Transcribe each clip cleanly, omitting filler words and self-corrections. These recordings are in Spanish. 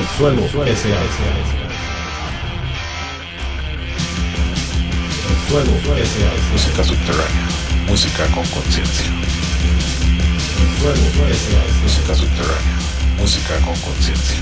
Subsuelo S.A. Subsuelo S.A. Música subterránea, música con conciencia. Subsuelo S.A. Música subterránea, música con conciencia.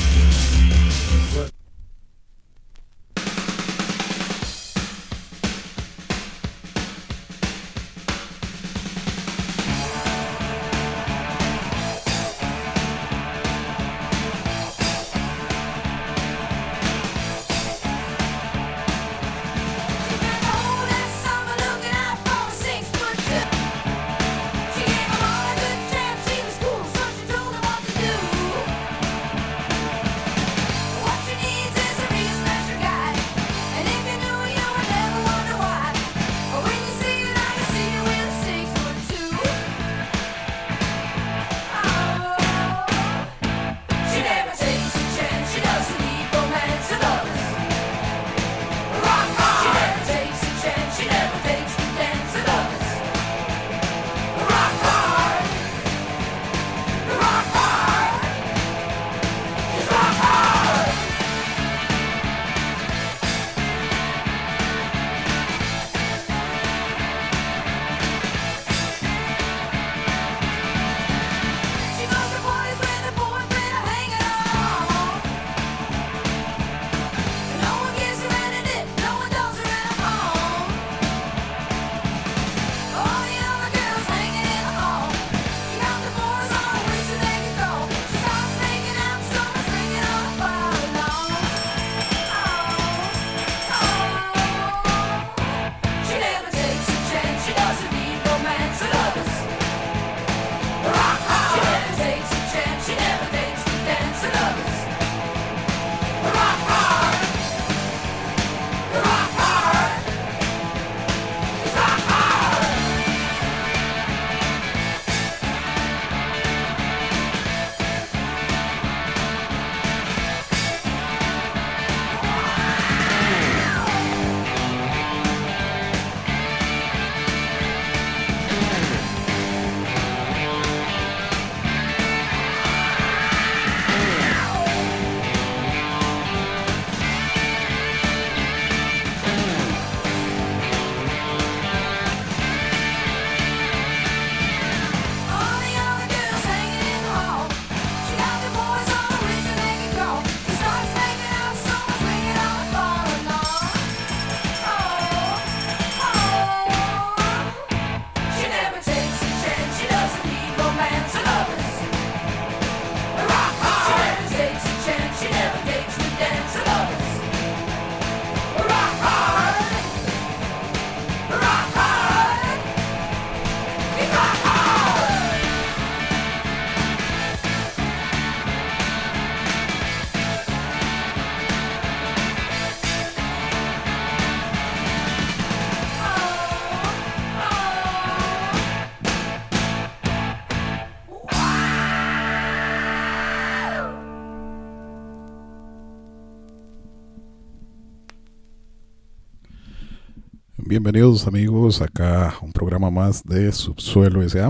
Bienvenidos amigos acá a un programa más de Subsuelo S.A.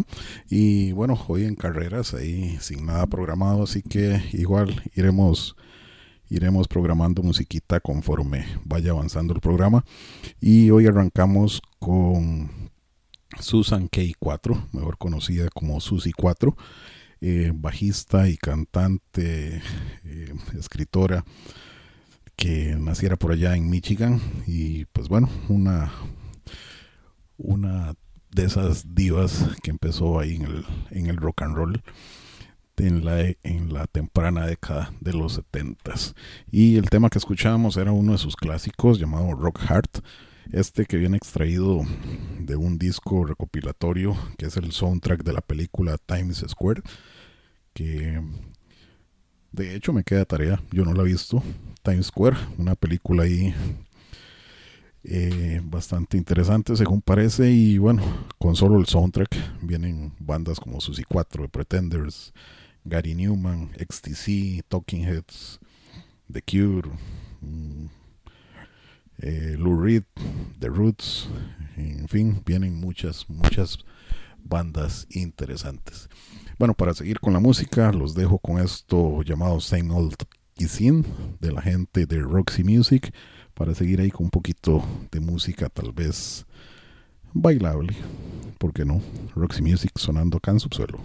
Y bueno, hoy en carreras ahí sin nada programado, así que igual iremos programando musiquita conforme vaya avanzando el programa. Y hoy arrancamos con Susan K4, mejor conocida como Susi 4, bajista y cantante, escritora, que naciera por allá en Michigan. Y pues bueno, una de esas divas que empezó ahí en el rock and roll en la temprana década de los 70s. Y el tema que escuchábamos era uno de sus clásicos llamado Rock Heart, que viene extraído de un disco recopilatorio que es el soundtrack de la película Times Square, que de hecho me queda tarea, yo no la he visto. Times Square, una película ahí bastante interesante según parece. Y bueno, con solo el soundtrack vienen bandas como Susi 4, The Pretenders, Gary Newman, XTC, Talking Heads, The Cure, Lou Reed, The Roots, en fin, vienen muchas bandas interesantes. Bueno, para seguir con la música, los dejo con esto llamado Same Old Kissing de la gente de Roxy Music, para seguir ahí con un poquito de música tal vez bailable, ¿por qué no? Roxy Music sonando acá en Subsuelo.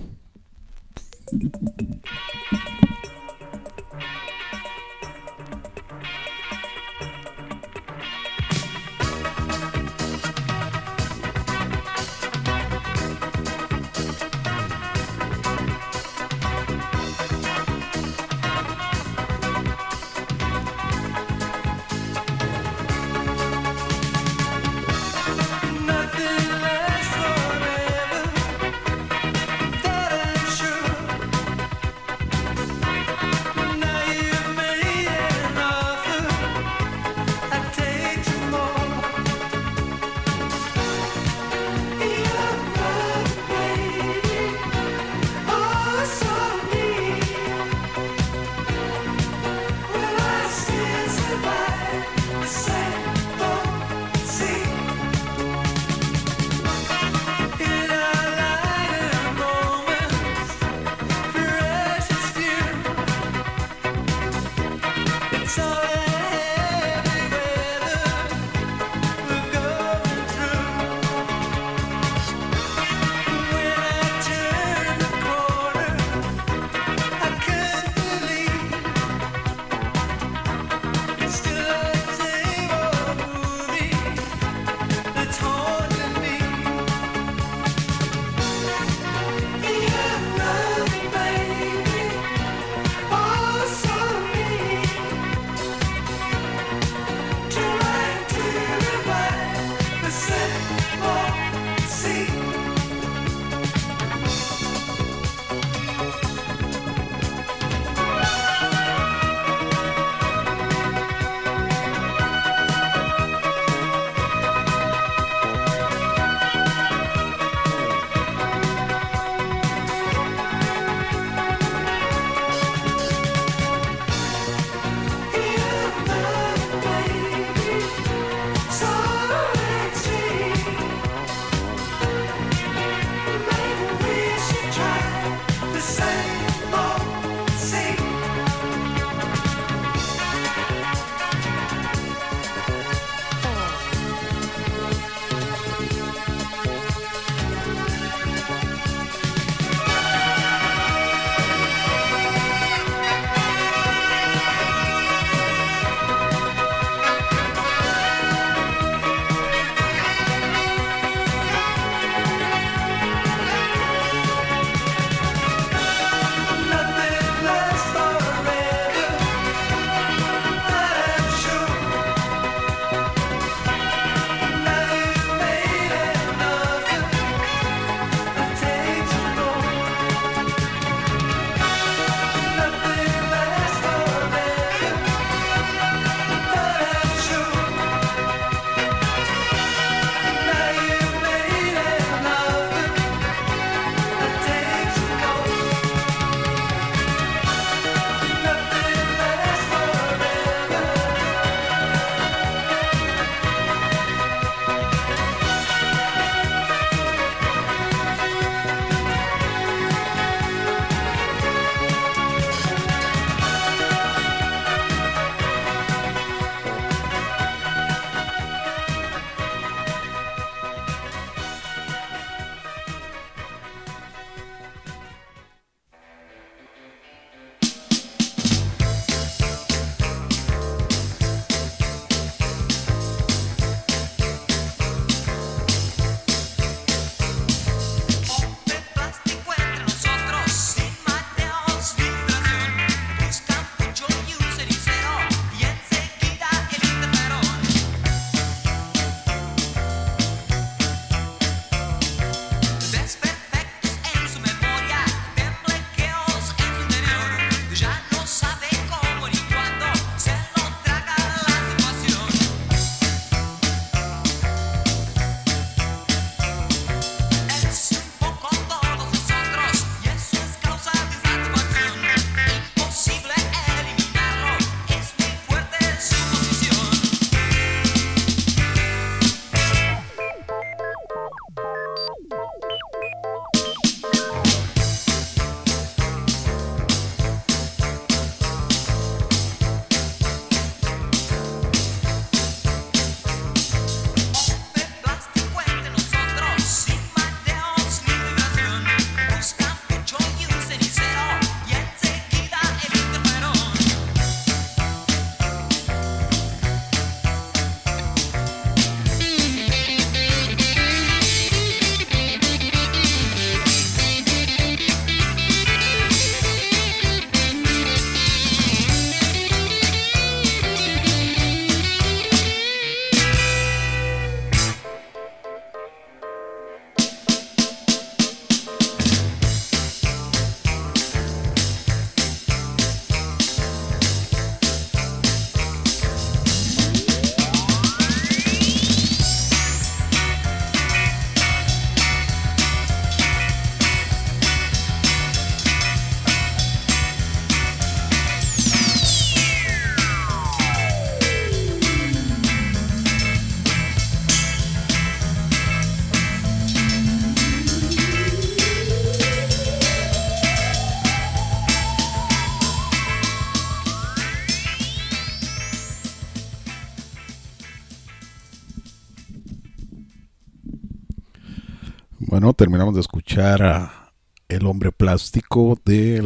Bueno, terminamos de escuchar a El Hombre Plástico de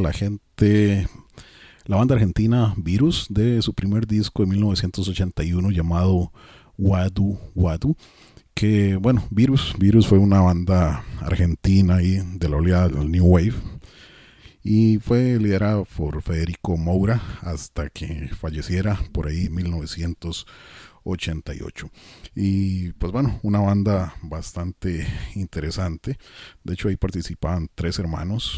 la banda argentina Virus, de su primer disco de 1981 llamado Wadu Wadu. Que bueno, Virus fue una banda argentina ahí de la oleada del New Wave y fue liderada por Federico Moura hasta que falleciera por ahí en 1988. Y pues bueno, una banda bastante interesante. De hecho ahí participaban tres hermanos,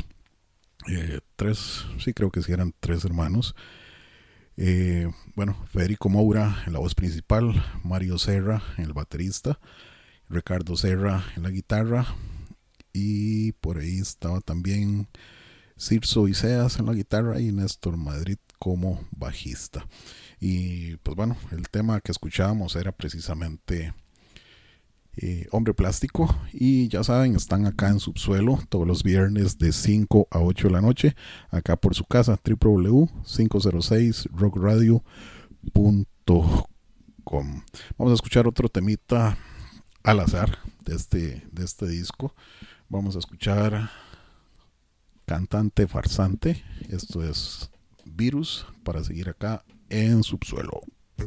creo que sí eran tres hermanos. Bueno, Federico Moura en la voz principal, Mario Serra en el baterista, Ricardo Serra en la guitarra, y por ahí estaba también Cirso Iseas en la guitarra y Néstor Madrid como bajista. Y pues bueno, el tema que escuchábamos era precisamente Hombre Plástico, y ya saben, están acá en Subsuelo todos los viernes de 5 a 8 de la noche, acá por su casa, www.506rockradio.com. Vamos a escuchar otro temita al azar de este disco. Vamos a escuchar Cantante Farsante. Esto es Virus, para seguir acá en Subsuelo.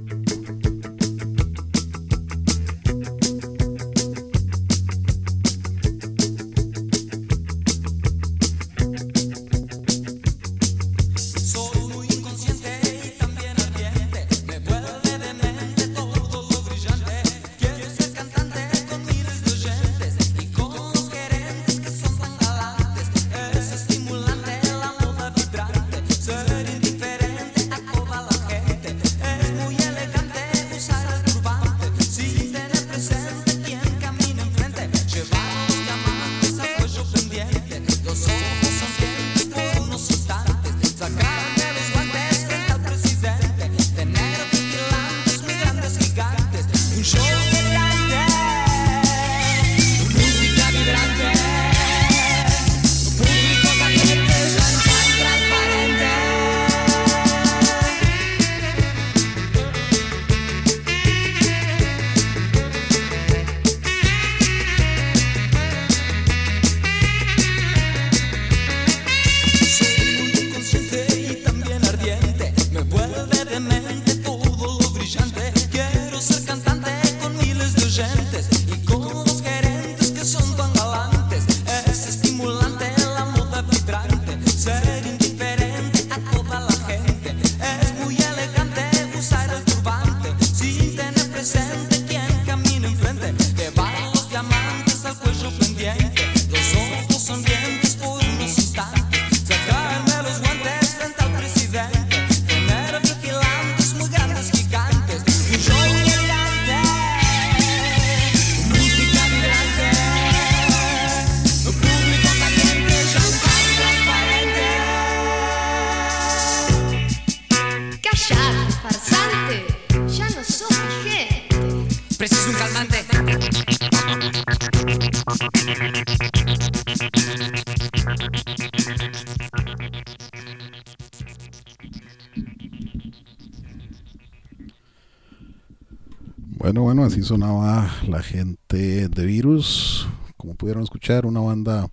Bueno, así sonaba la gente de Virus. Como pudieron escuchar, una banda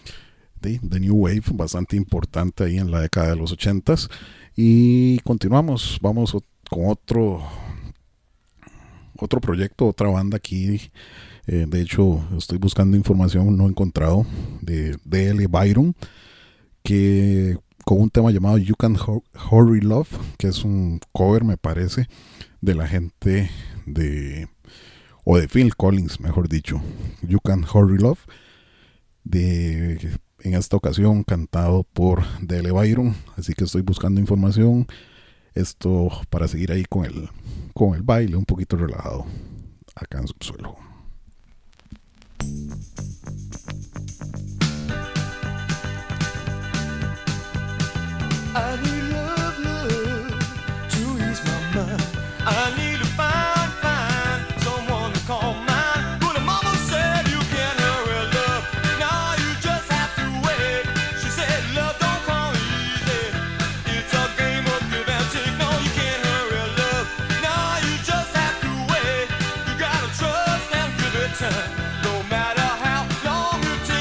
de New Wave bastante importante ahí en la década de los 80s. Y continuamos, vamos con otro proyecto, otra banda aquí. De hecho, estoy buscando información, no he encontrado, de D.L. Byron, que con un tema llamado You Can Hurry Love, que es un cover, me parece, de la gente de Phil Collins, mejor dicho. You Can Hurry Love, en esta ocasión cantado por D.L. Byron. Así que estoy buscando información, esto para seguir ahí con el baile un poquito relajado acá en Subsuelo. I need love, love to ease my mind. I need to find someone to call mine. But the mama said you can't hurry love. Now you just have to wait. She said love don't come easy. It's a game of give and take. No, you can't hurry love. Now you just have to wait. You gotta trust and give it time. No matter how long it takes.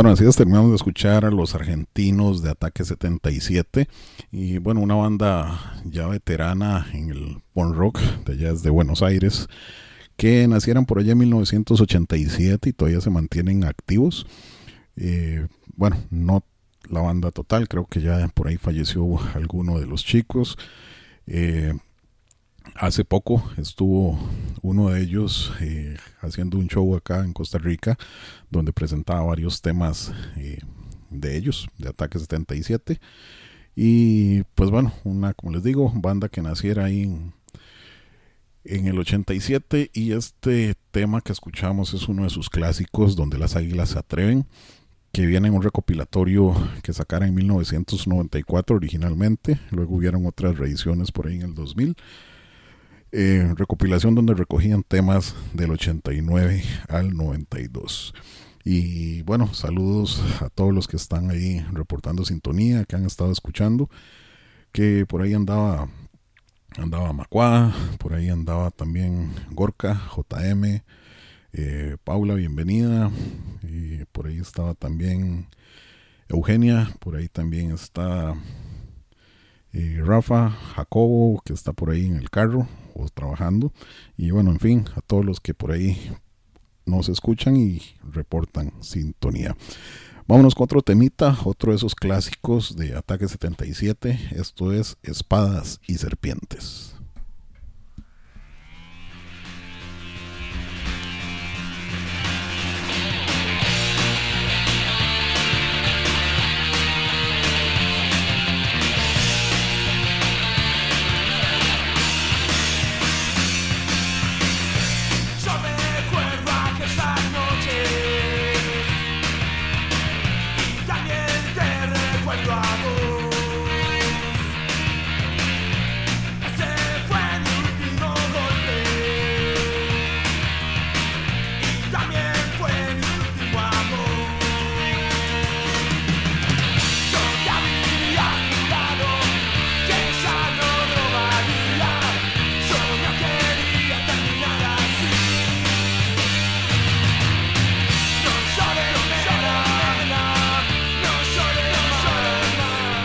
Bueno, así es, terminamos de escuchar a los argentinos de Ataque 77 y bueno, una banda ya veterana en el punk rock de allá desde Buenos Aires, que nacieron por allá en 1987 y todavía se mantienen activos. Bueno, no la banda total, creo que ya por ahí falleció alguno de los chicos. Hace poco estuvo uno de ellos haciendo un show acá en Costa Rica donde presentaba varios temas de ellos, de Ataque 77. Y pues bueno, como les digo, banda que naciera ahí en el 87, y este tema que escuchamos es uno de sus clásicos, Donde las águilas se atreven, que viene en un recopilatorio que sacaron en 1994 originalmente, luego hubieron otras reediciones por ahí en el 2000. Recopilación donde recogían temas del 89 al 92. Y bueno, saludos a todos los que están ahí reportando sintonía, que han estado escuchando, que por ahí andaba Macuá, por ahí andaba también Gorka, JM, Paula, bienvenida, y por ahí estaba también Eugenia, por ahí también está Rafa, Jacobo, que está por ahí en el carro o trabajando, y bueno, en fin, a todos los que por ahí nos escuchan y reportan sintonía. Vámonos con otro temita, otro de esos clásicos de Ataque 77. Esto es Espadas y Serpientes. No llores,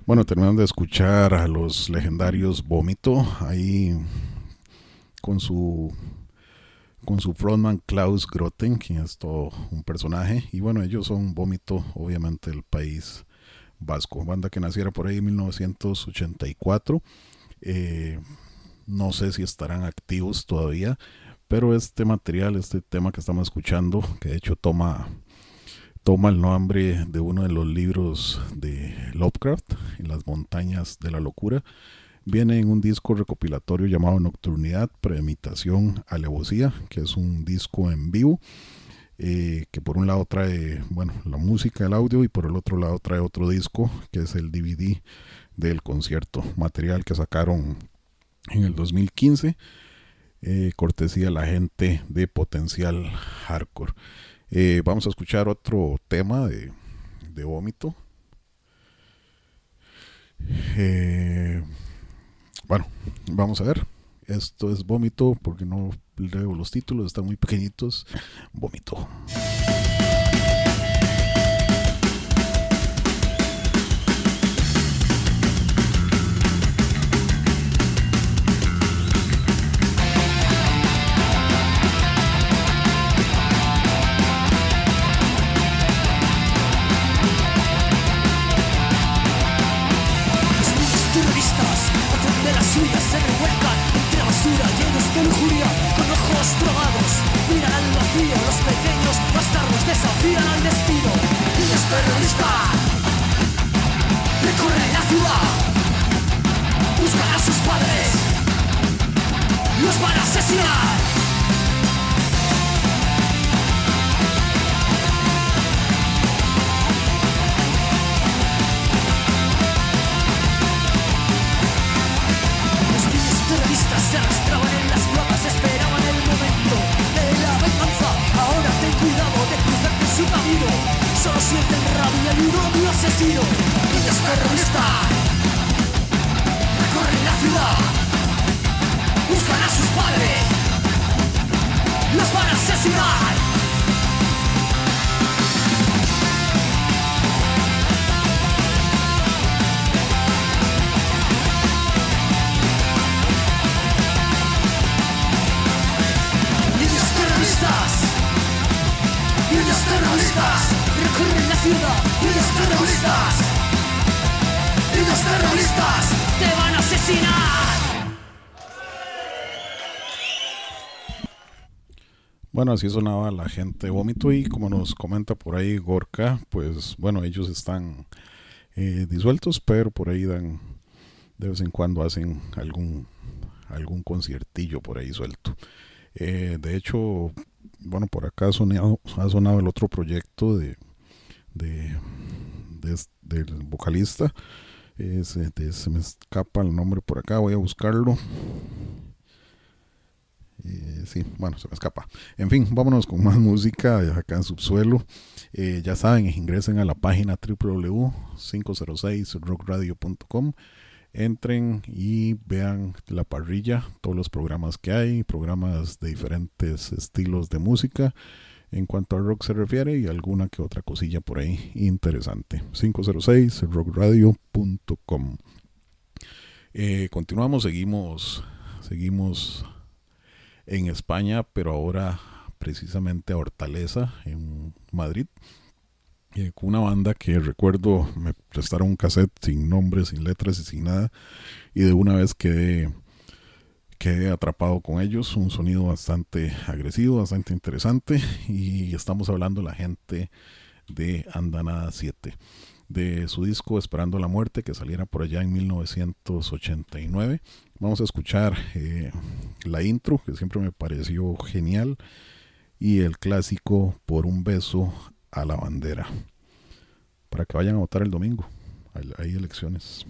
Bueno, terminando de escuchar a los legendarios Vómito, ahí con su frontman Klaus Groten, quien es todo un personaje. Y bueno, ellos son Vómito, obviamente del País Vasco, banda que naciera por ahí en 1984. No sé si estarán activos todavía, pero este material, este tema que estamos escuchando, que de hecho toma el nombre de uno de los libros de Lovecraft, En las montañas de la locura, viene en un disco recopilatorio llamado Nocturnidad, Premeditación, Alevosía, que es un disco en vivo, que por un lado trae, bueno, la música, el audio, y por el otro lado trae otro disco, que es el DVD del concierto, material que sacaron en el 2015, cortesía a la gente de Potencial Hardcore. Vamos a escuchar otro tema de Vómito. Bueno, vamos a ver. Esto es Vómito, porque no leo los títulos, están muy pequeñitos. Vómito. Se revuelcan entre basura, llenos de lujuria, con ojos drogados. Miran al vacío, los pequeños bastardos desafían al destino. Niños terroristas recorren la ciudad, buscan a sus padres, los van a asesinar. Se arrastraban en las cloacas, esperaban el momento de la venganza. Ahora ten cuidado de cruzarte su camino. Solo sienten rabia y un odio asesino. Niños terroristas recorren la ciudad, buscan a sus padres, los van a asesinar. Niños terroristas recorren la ciudad. Niños terroristas te van a asesinar. Bueno, así sonaba la gente de Vómito, y como nos comenta por ahí Gorka, pues bueno, ellos están disueltos, pero por ahí de vez en cuando hacen algún conciertillo por ahí suelto. De hecho, bueno, por acá ha sonado el otro proyecto del vocalista. Se me escapa el nombre por acá, voy a buscarlo. Sí, bueno, se me escapa. En fin, vámonos con más música acá en Subsuelo. Ya saben, ingresen a la página www.506rockradio.com. Entren y vean la parrilla, todos los programas que hay, programas de diferentes estilos de música en cuanto a rock se refiere, y alguna que otra cosilla por ahí interesante. 506rockradio.com. Continuamos, seguimos en España, pero ahora precisamente a Hortaleza, en Madrid. Con una banda que recuerdo me prestaron un cassette sin nombres, sin letras y sin nada, y de una vez quedé atrapado con ellos. Un sonido bastante agresivo, bastante interesante, y estamos hablando de la gente de Andanada 7, de su disco Esperando la Muerte, que saliera por allá en 1989. Vamos a escuchar la intro, que siempre me pareció genial, y el clásico Por un beso a la bandera, para que vayan a votar el domingo. Hay elecciones.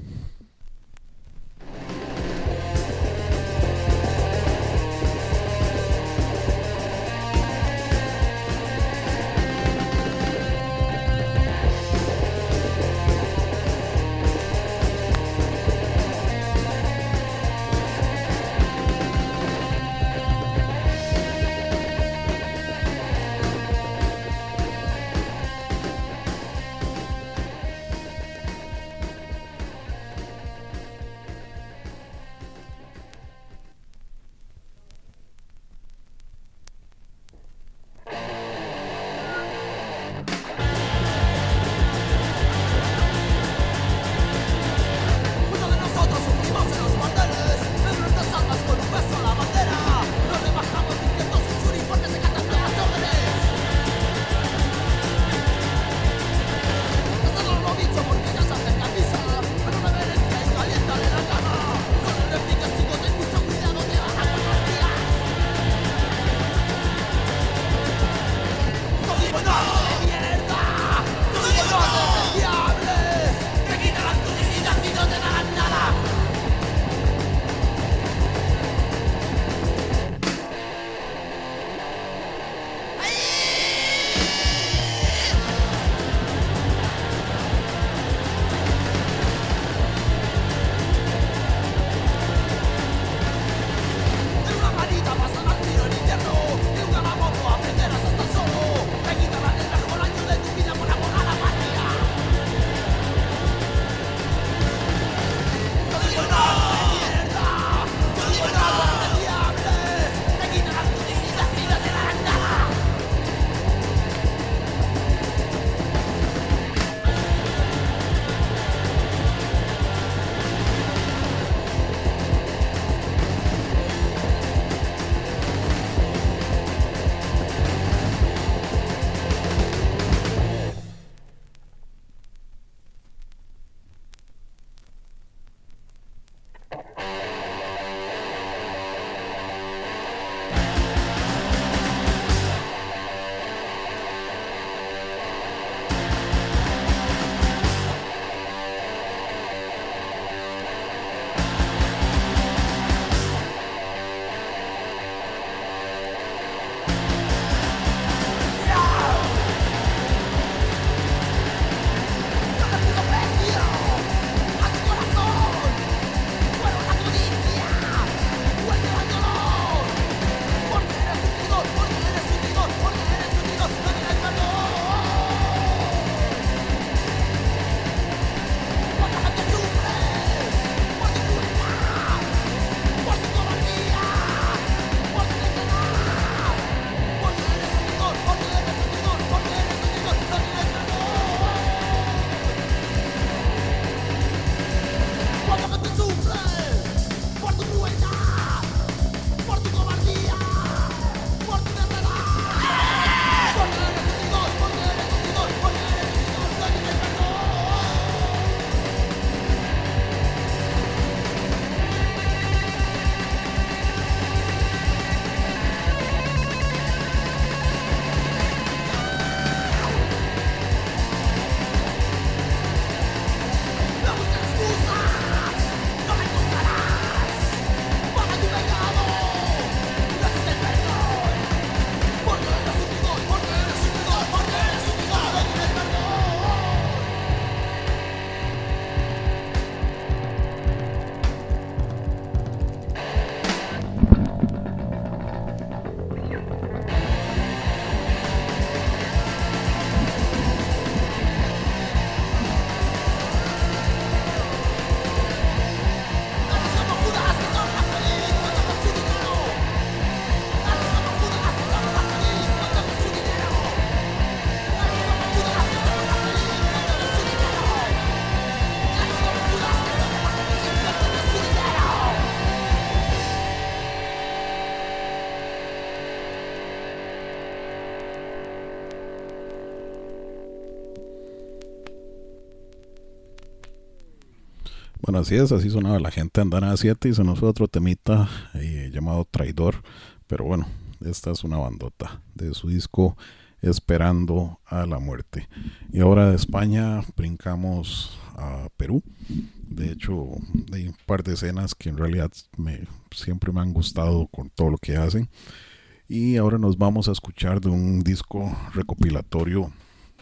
Bueno, así es, así sonaba la gente Andana 7 y se nos fue otro temita llamado Traidor. Pero bueno, esta es una bandota de su disco Esperando a la Muerte. Y ahora de España brincamos a Perú. De hecho, hay un par de escenas que en realidad siempre me han gustado con todo lo que hacen. Y ahora nos vamos a escuchar de un disco recopilatorio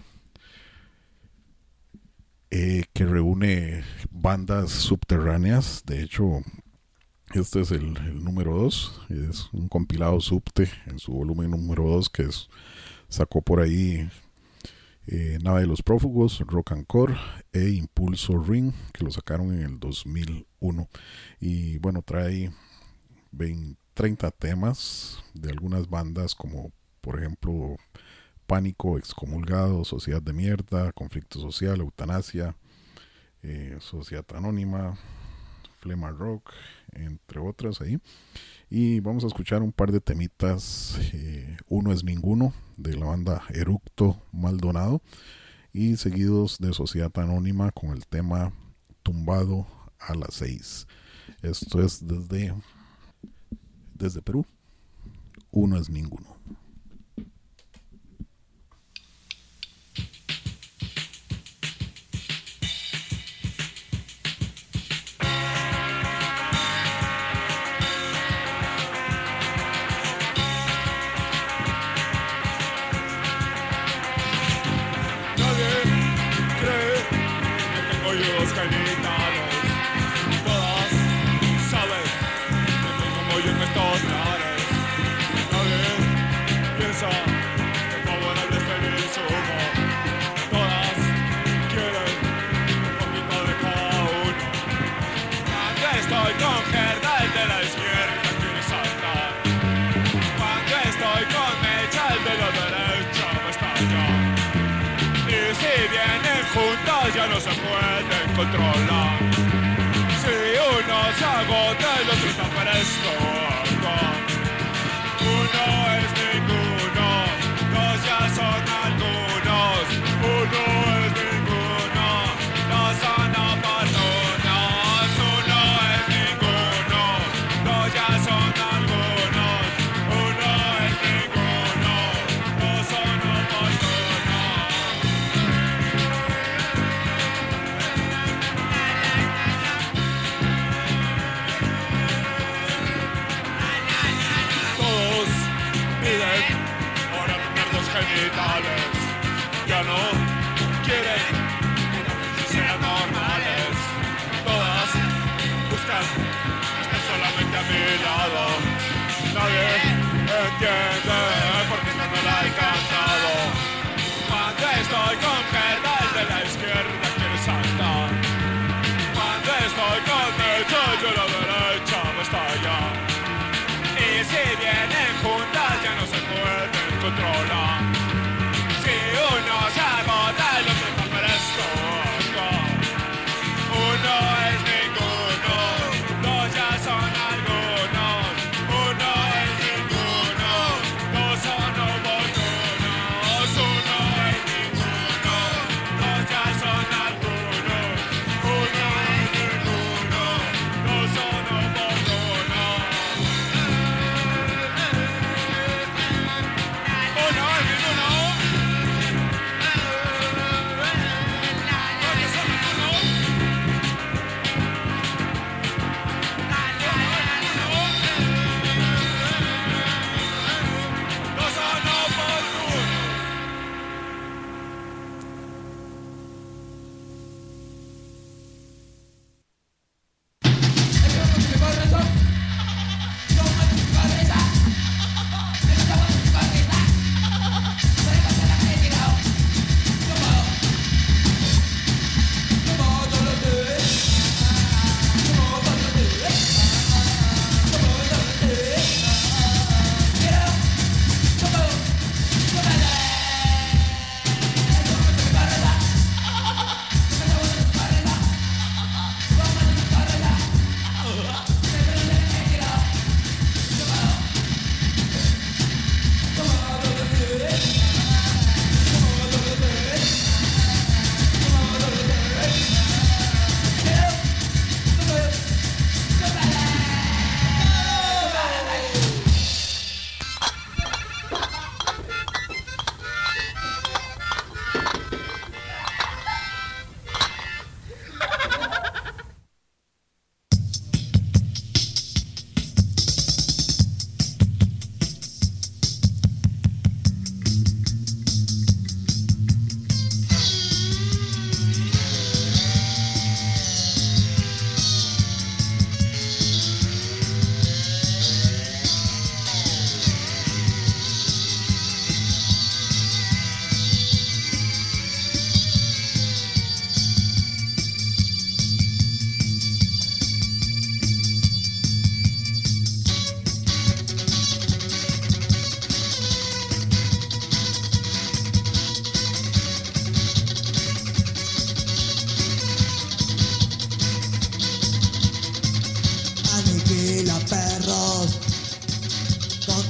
que reúne bandas subterráneas. De hecho, este es el número 2. Es un compilado subte en su volumen número 2 que sacó por ahí Nave de los Prófugos, Rock and Core e Impulso Ring, que lo sacaron en el 2001. Y bueno, trae 30 temas de algunas bandas como por ejemplo Pánico, Excomulgado, Sociedad de Mierda, Conflicto Social, Eutanasia, Sociedad Anónima, Flema Rock, entre otras ahí. Y vamos a escuchar un par de temitas. Uno es Ninguno, de la banda Eructo Maldonado, y seguidos de Sociedad Anónima con el tema Tumbado a las 6. Esto es desde Perú. Uno es Ninguno. Ya no se pueden controlar. Si uno se agota, el otro está presto. Uno es ninguno, dos ya son algunos. Uno es ninguno, dos son oportunos. Uno es ninguno, dos ya son algunos. Uno es ninguno, dos son oportunos. Ya no quieren que sean normales. Todas buscan estar solamente a mi lado. Nadie entiende por qué no me la he cantado. Cuando estoy con Gerda, el de la izquierda quiere saltar. Cuando estoy con Mecha, el de la derecha me estalla. Y si vienen juntas ya no se pueden controlar. Uno se agota, el otro está presto. Uno es ninguno, dos ya son algunos. Uno es ninguno,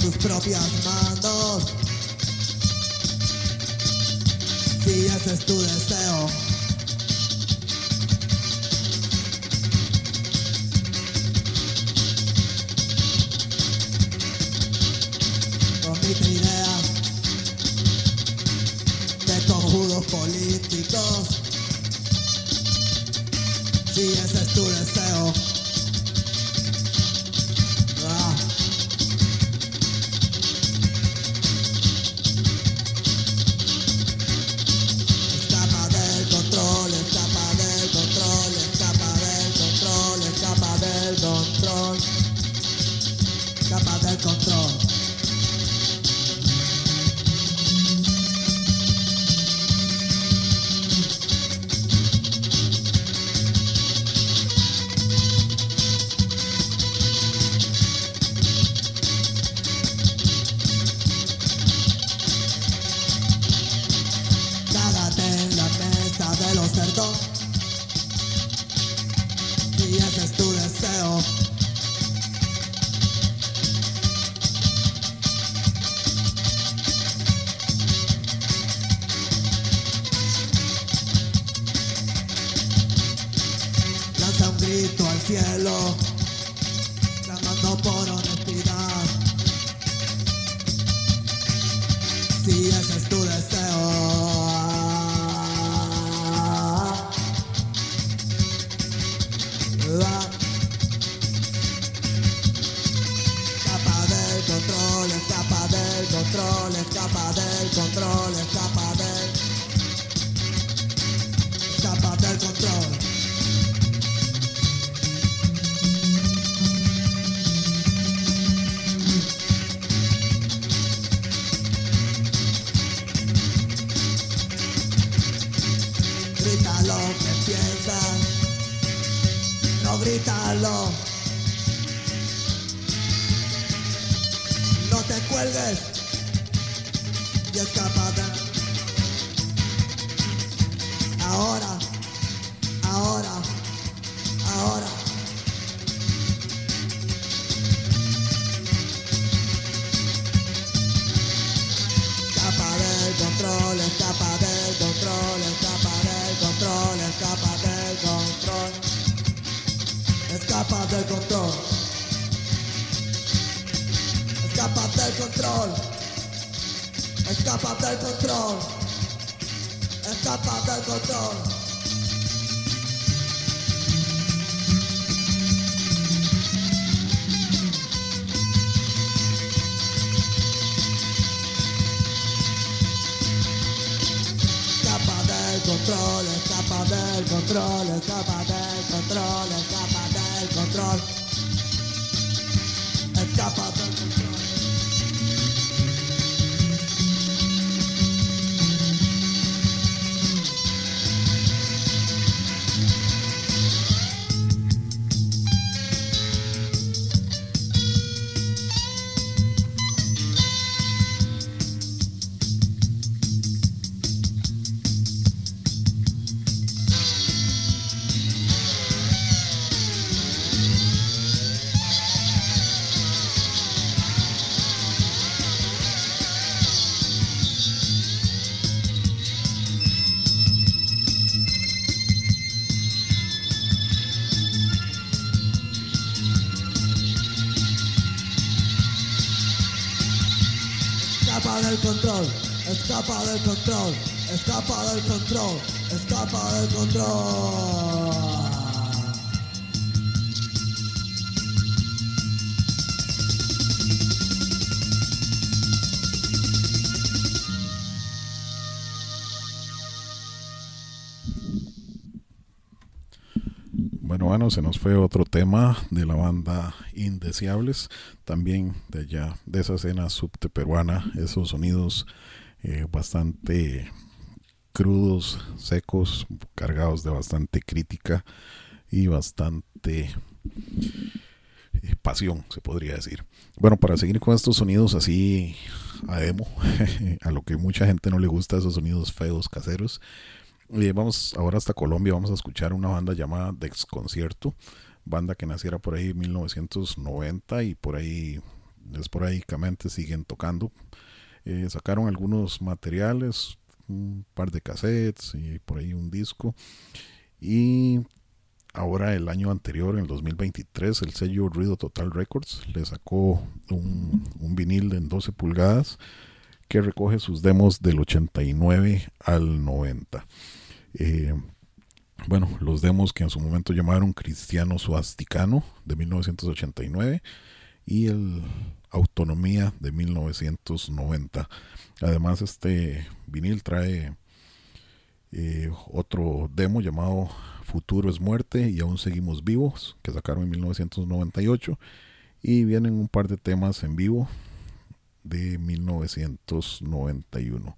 sus propias manos. Si ese es tu deseo. Omite ideas de cojudos políticos. Si ese es tu deseo. Ah. Escapa del control, escapa del control, escapa del control, escapa del control, escapa del control. Cágate en la mesa de los cerdos. Si ese es tu deseo. Lanza un grito al cielo, clamando por honestidad. Si ese es tu deseo. Escapa del control, escapa del control, escapa del control, escapa del control. Grita lo que piensas, no grítalo. No te cuelgues y escápate. Ahora, ahora, ahora. Escapa del control, escapa del control, escapa del control, escapa del control. Escapa del control. Escapa del control. Escapa del control. Escapa del control. Escapa del control, escapa del control, escapa del control, escapa del control. Escapa del control. Escapa del control, escapa del control, escapa del control, escapa del control. Bueno, se nos fue otro tema de la banda Indeseables, también de allá, de esa escena subteperuana, esos sonidos bastante crudos, secos, cargados de bastante crítica y bastante pasión, se podría decir. Bueno, para seguir con estos sonidos así a emo, a lo que mucha gente no le gusta, esos sonidos feos, caseros, vamos ahora hasta Colombia. Vamos a escuchar una banda llamada Desconcierto, banda que naciera por ahí en 1990 y por ahí esporádicamente siguen tocando. Sacaron algunos materiales, un par de cassettes y por ahí un disco. Y ahora el año anterior, en el 2023, el sello Ruido Total Records le sacó un vinil en 12 pulgadas que recoge sus demos del 89 al 90. Bueno, los demos que en su momento llamaron Cristiano Suasticano de 1989 y el Autonomía de 1990. Además, este vinil trae otro demo llamado Futuro es Muerte y Aún Seguimos Vivos, que sacaron en 1998, y vienen un par de temas en vivo de 1991.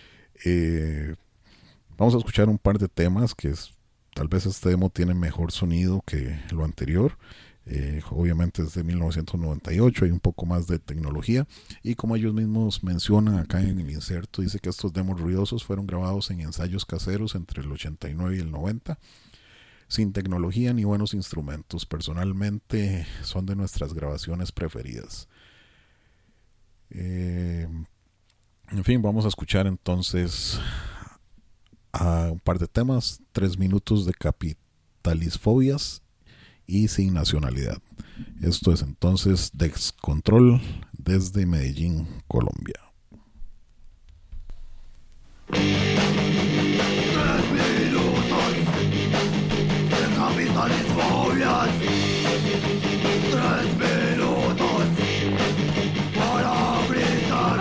Vamos a escuchar un par de temas que tal vez este demo tiene mejor sonido que lo anterior. Obviamente es de 1998, hay un poco más de tecnología, y como ellos mismos mencionan acá en el inserto, dice que estos demos ruidosos fueron grabados en ensayos caseros entre el 89 y el 90, sin tecnología ni buenos instrumentos. Personalmente son de nuestras grabaciones preferidas. En fin, vamos a escuchar entonces a un par de temas: 3 minutos de Capitalisfobias y Sin Nacionalidad. Esto es entonces Descontrol desde Medellín, Colombia. 3 minutos de Capitalisfobias. 3 minutos para gritar.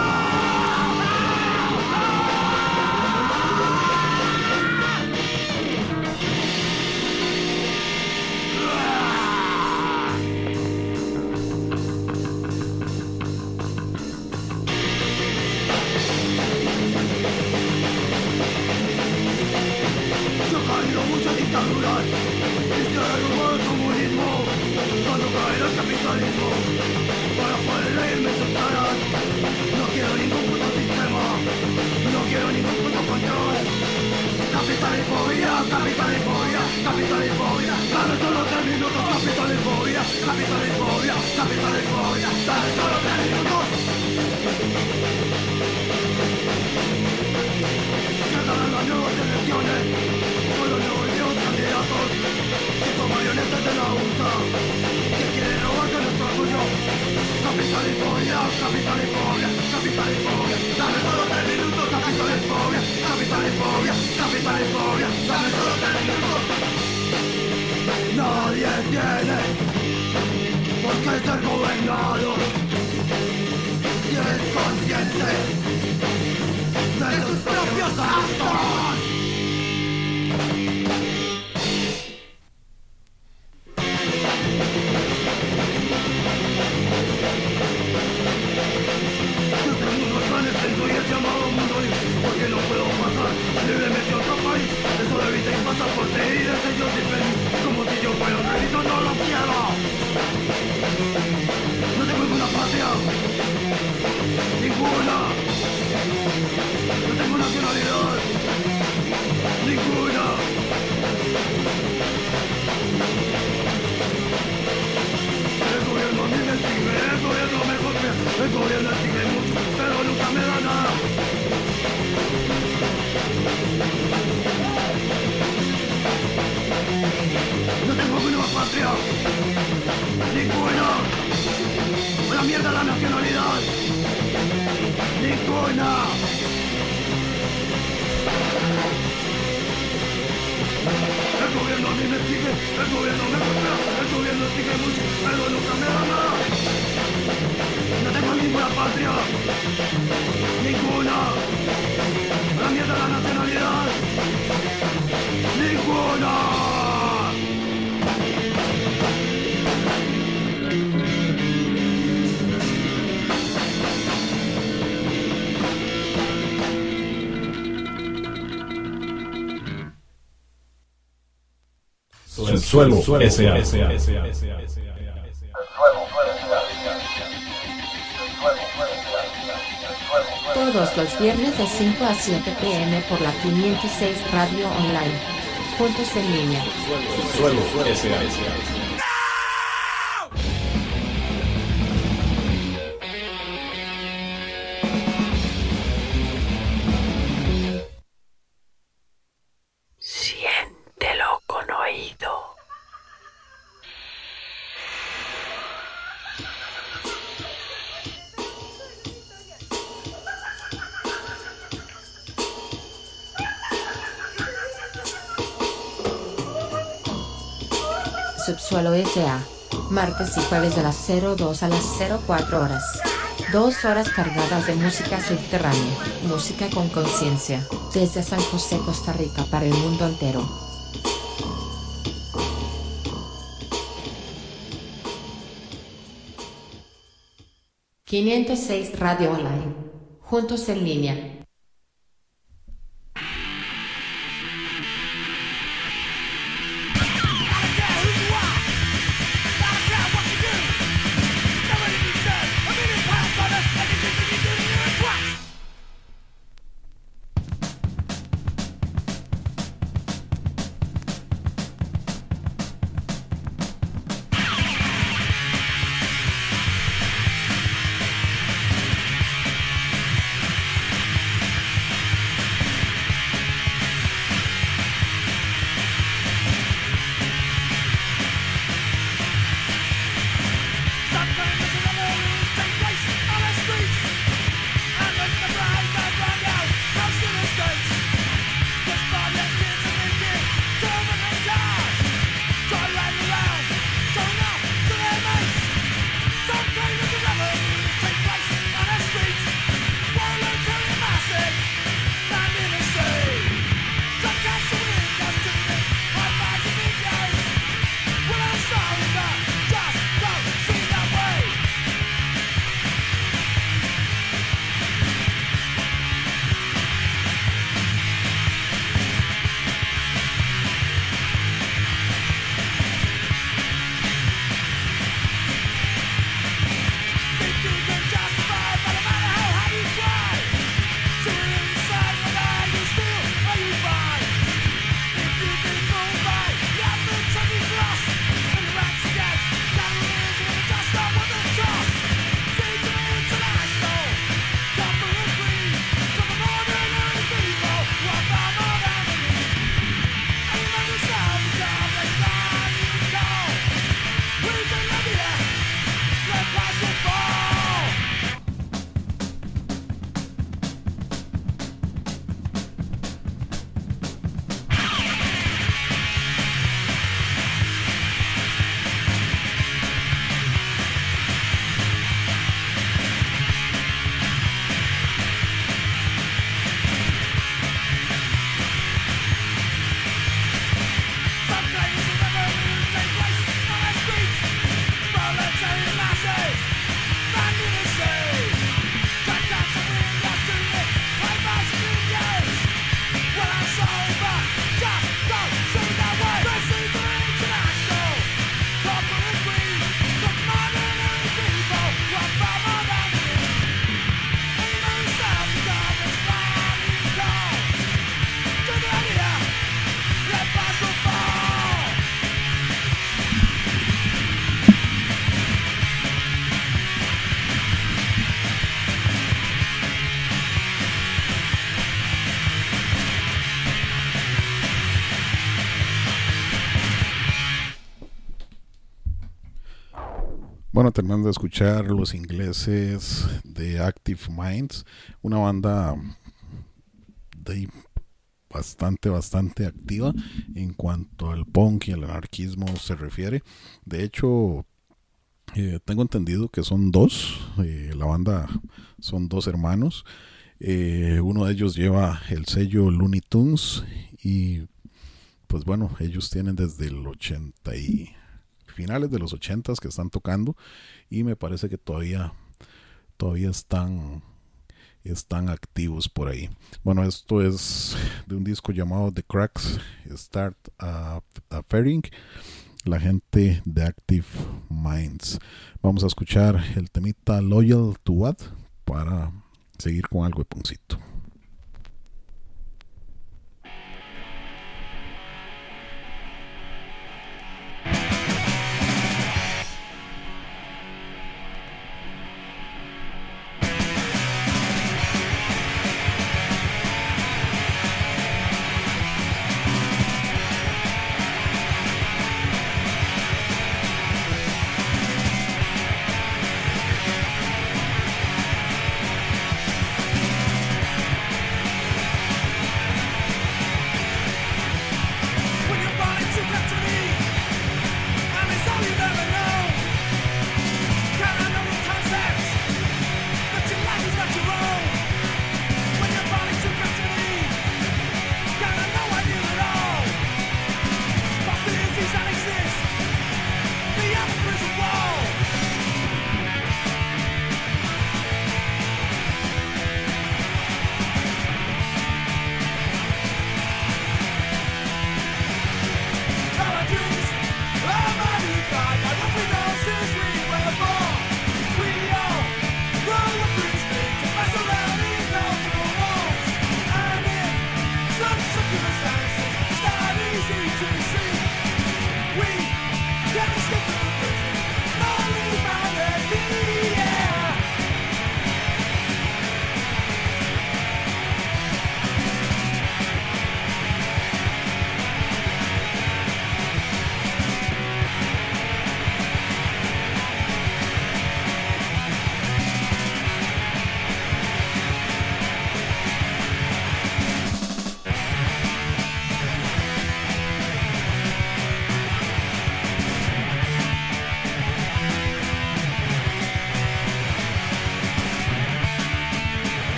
Muchas dictaduras, hicieron el comunismo, cuando cae el capitalismo, para poder reírme sus caras. No quiero ningún puto sistema, no quiero ningún puto control. Capitalifobia, capitalifobia, capitalifobia, dame solo 3 minutos. Capitalifobia, capitalifobia, capitalifobia, dame solo 3 minutos. Quedan las nuevas elecciones con los nuevos candidatos que son marionetas de la USA, que quieren robarse nuestro orgullo. Capitalifobia, capitalifobia, capitalifobia, dame solo 3 minutos. Capitalifobia, capitalifobia, capitalifobia, dame solo 3 minutos. Nadie tiene por qué ser gobernado si es consciente de sus propios actos. Porque no puedo pasar libremente a otro país. Eso de visa y pasaporte y de sellos y feliz, como si yo fuera un revisor, no lo quiero. No tengo ninguna patria, ninguna. No tengo nacionalidad, ninguna. El gobierno a mí me exige, el gobierno me golpea, el gobierno exige mucho, pero nunca me da nada. No tengo ninguna patria, ninguna. Una mierda la nacionalidad, ninguna. El gobierno a mí me exige, el gobierno me golpea, el gobierno exige mucho, pero nunca me da nada. No tengo ninguna patria, ninguna. La mierda la nacionalidad, ninguna. Subsuelo S.A. Todos los viernes de 5 a 7 p.m. por la 506 Radio Online. Puntos en línea. Subsuelo S.A. Subsuelo S.A. Martes y jueves de las 02 a las 04 horas. 2 horas cargadas de música subterránea, música con conciencia, desde San José, Costa Rica para el mundo entero. ...506 Radio Online. Juntos en línea. Bueno, terminando de escuchar los ingleses de Active Minds, una banda de bastante activa en cuanto al punk y al anarquismo se refiere. De hecho, tengo entendido que son dos, la banda son dos hermanos. Uno de ellos lleva el sello Looney Tunes y pues bueno, ellos tienen desde el 80 y finales de los 80s que están tocando y me parece que todavía están activos por ahí. Bueno, esto es de un disco llamado The Cracks Start Affairing, la gente de Active Minds. Vamos a escuchar el temita Loyal to What para seguir con algo de punkcito. Loyal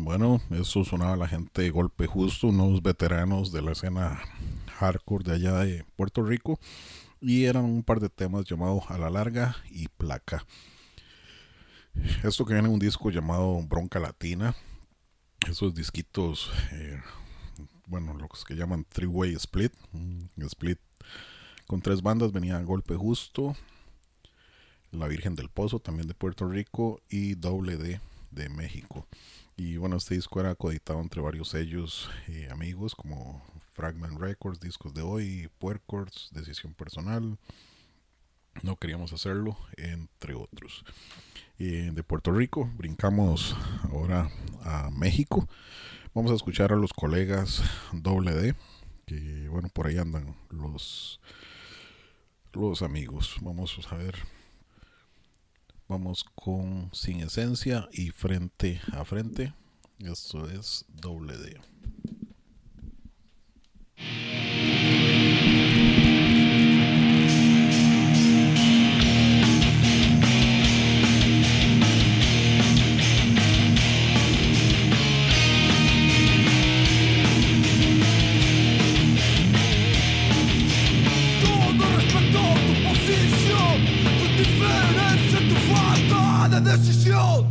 Bueno, eso sonaba la gente de Golpe Justo, unos veteranos de la escena hardcore de allá de Puerto Rico, y eran un par de temas llamados A la Larga y Placa. Esto que viene en un disco llamado Bronca Latina, esos disquitos, bueno, los que llaman Three-Way Split, split con 3 bandas. Venía Golpe Justo, La Virgen del Pozo, también de Puerto Rico, y Doble D de México. Y bueno, este disco era coeditado entre varios sellos amigos como Fragment Records, Discos de Hoy, Puercords, Decisión Personal, No Queríamos Hacerlo, entre otros. De Puerto Rico brincamos ahora a México. Vamos a escuchar a los colegas Doble D, que bueno, por ahí andan los amigos. Vamos a ver. Vamos con Sin Esencia y Frente a Frente. Esto es Doble D. Decisión.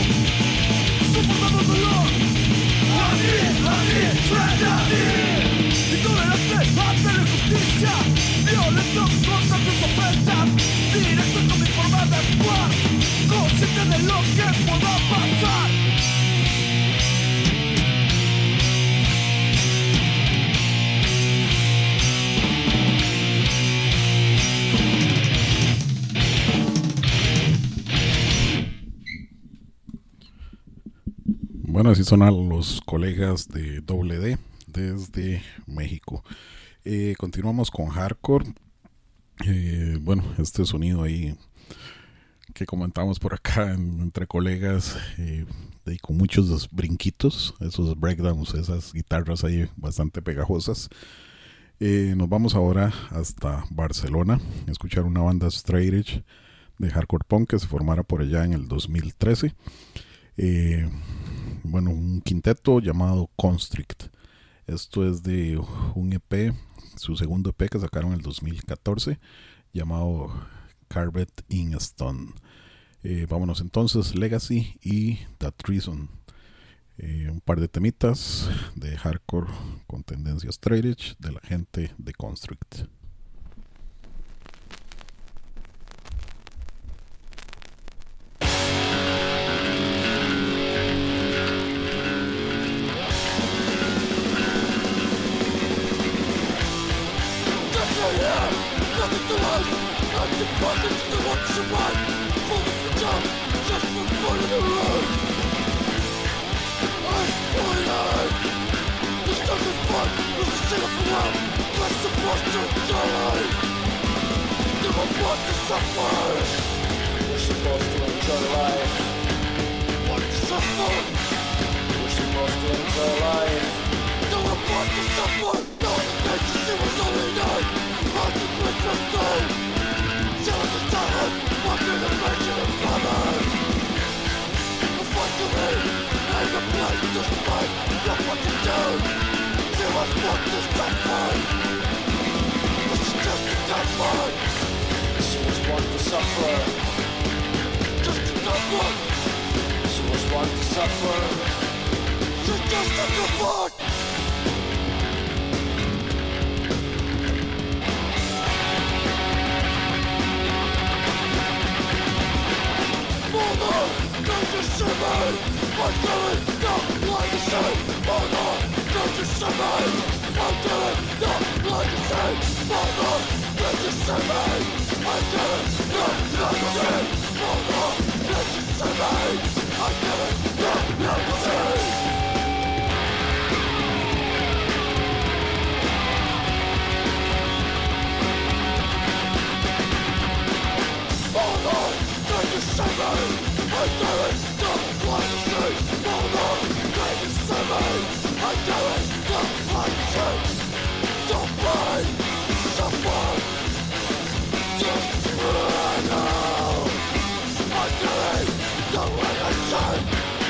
soportando el dolor. Así, suena así. Intolerante ante la injusticia, violento contra tus ofensas, directo con mi forma de actuar, consciente de lo que pueda pasar. Bueno, así sonan los colegas de Doble D desde México. Continuamos con hardcore. Bueno, este sonido ahí que comentamos por acá entre colegas, con muchos brinquitos, esos breakdowns, esas guitarras ahí bastante pegajosas. Nos vamos ahora hasta Barcelona a escuchar una banda straight edge de hardcore punk que se formara por allá en el 2013. Bueno, un quinteto llamado Constrict. Esto es de un EP, su segundo EP que sacaron en el 2014, llamado Carved in Stone. Vámonos entonces, Legacy y That Reason. Un par de temitas de hardcore con tendencia straight edge de la gente de Constrict. Nothing to lose, nothing to fucking to want to survive. For the future, just for fun in the road. I'm pointed. This doesn't fun, this is set up around. We're supposed to die. Never want to suffer. We're supposed to enjoy life. Want to suffer. We're supposed to enjoy life. Never want to suffer. No one thinks it was only night. I can quit your soul. Shall the silent, walking the virgin of brothers. A fight to me, and a blind to fight. You're fucking down. You must want to stop me. It's just a dead man. She was born to suffer. Just a dead man. She was born to suffer. She's just a dead man. Mother, don't you see me? I'm doing not like the same. Mother, don't you see me? I'm doing not like the same. Mother, don't you see me? I'm doing not like the same. Mother, don't you see me? I'm doing not like the same. Mother, don't you see me? I'm doing not like the same. Mother, don't you see me? I'm doing not like the same. Don't mind, suffer. Just run out. I'm doing not like the same.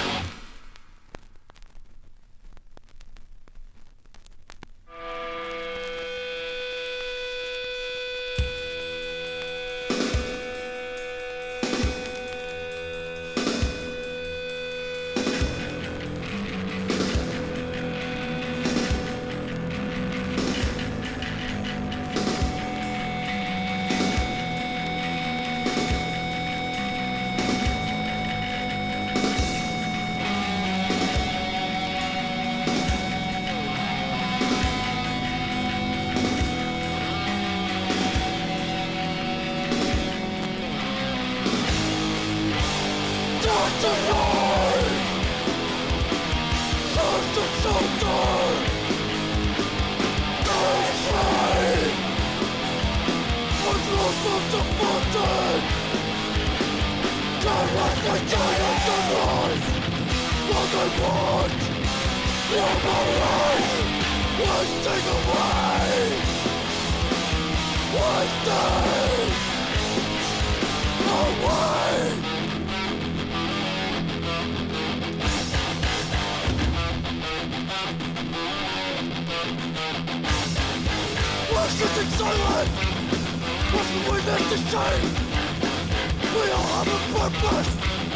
We're sitting silent. What's the witness to shame? We all have a purpose.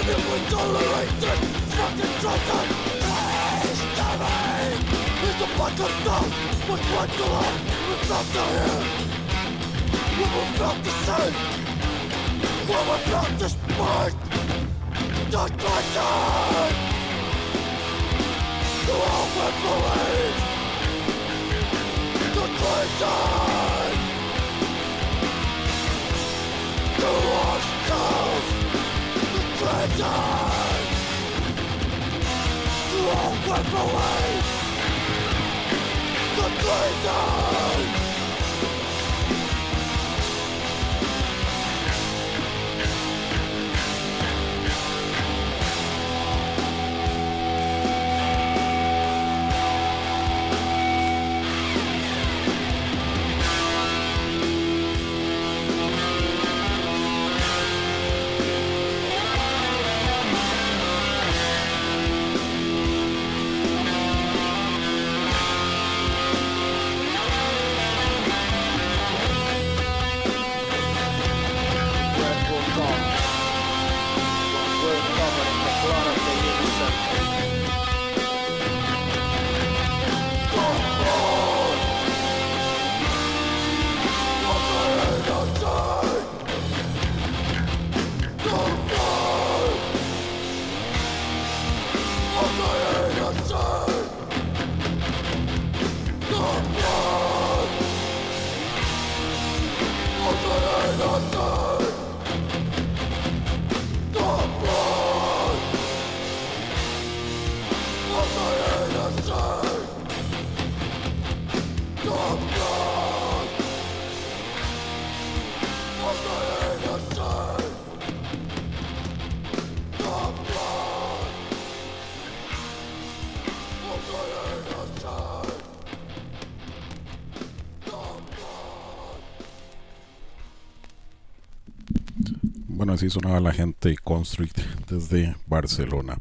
Bueno, así sonaba la gente de Constrict desde Barcelona.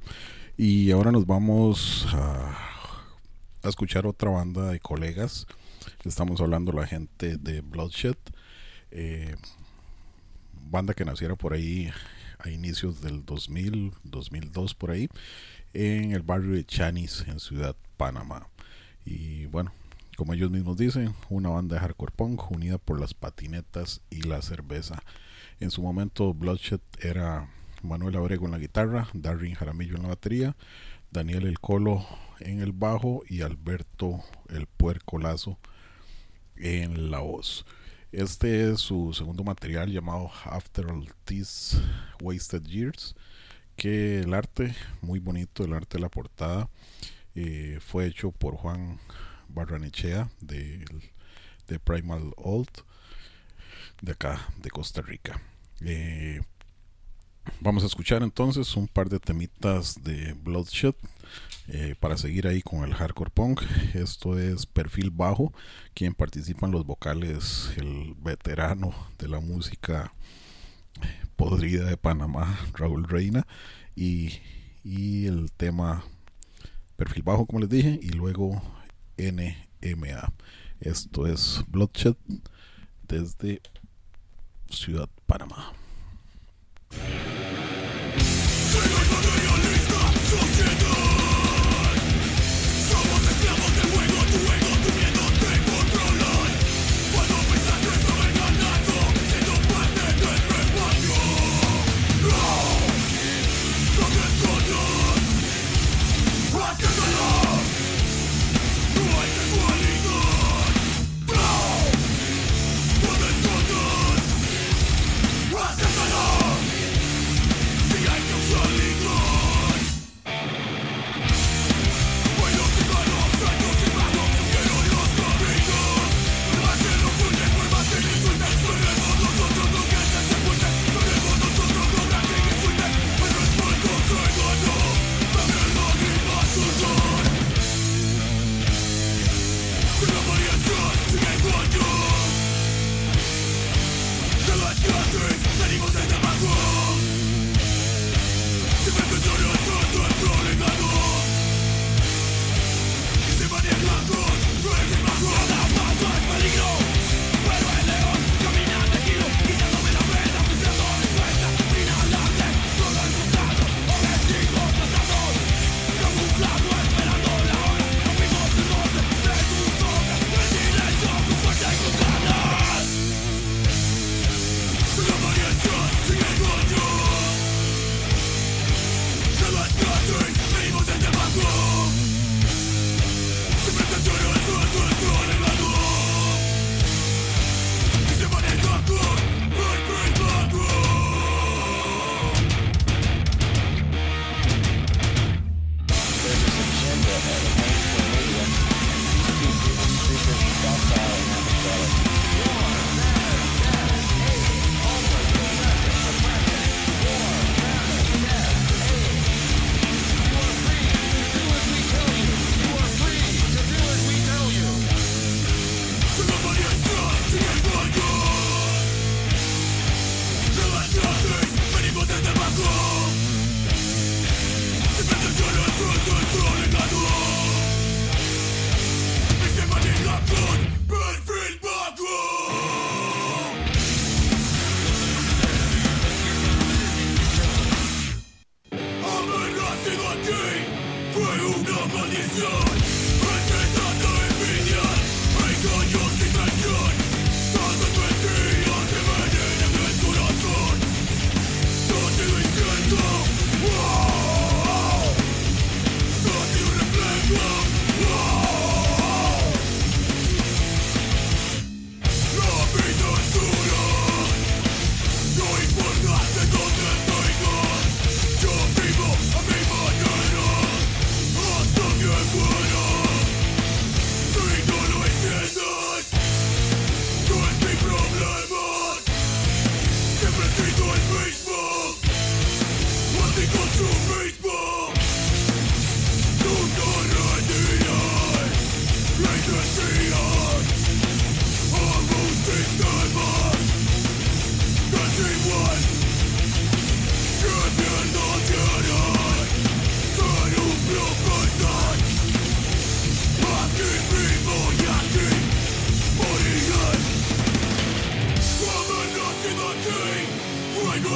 Y ahora nos vamos a escuchar otra banda de colegas. Estamos hablando la gente de Bloodshed, banda que naciera por ahí a inicios del 2000, 2002 por ahí, en el barrio de Chanis, en Ciudad Panamá. Y bueno, como ellos mismos dicen, una banda de hardcore punk unida por las patinetas y la cerveza. En su momento Bloodshed era Manuel Abrego en la guitarra, Darren Jaramillo en la batería, Daniel El Colo en el bajo y Alberto El Puerco Lazo en la voz. Este es su segundo material llamado After All These Wasted Years, que el arte, muy bonito, el arte de la portada, fue hecho por Juan Barranechea de Primal Old, de acá de Costa Rica. Vamos a escuchar entonces un par de temitas de Bloodshed para seguir ahí con el hardcore punk. Esto es Perfil Bajo, quien participa en los vocales, el veterano de la música podrida de Panamá, Raúl Reina, y el tema Perfil Bajo, como les dije, y luego NMA. Esto es Bloodshed desde Ciudad Panamá. Rise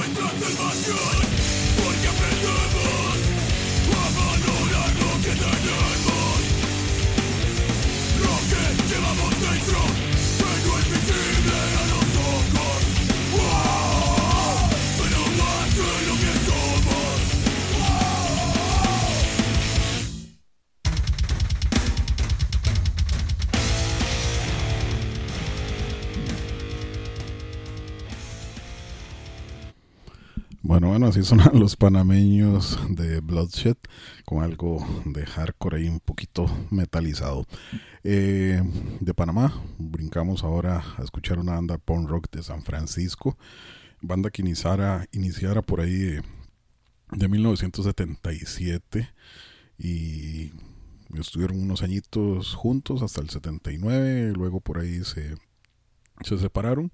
Bueno, así sonan los panameños de Bloodshed, con algo de hardcore ahí un poquito metalizado. De Panamá brincamos ahora a escuchar una banda punk rock de San Francisco, banda que iniciara por ahí de 1977 y estuvieron unos añitos juntos hasta el 79, luego por ahí se separaron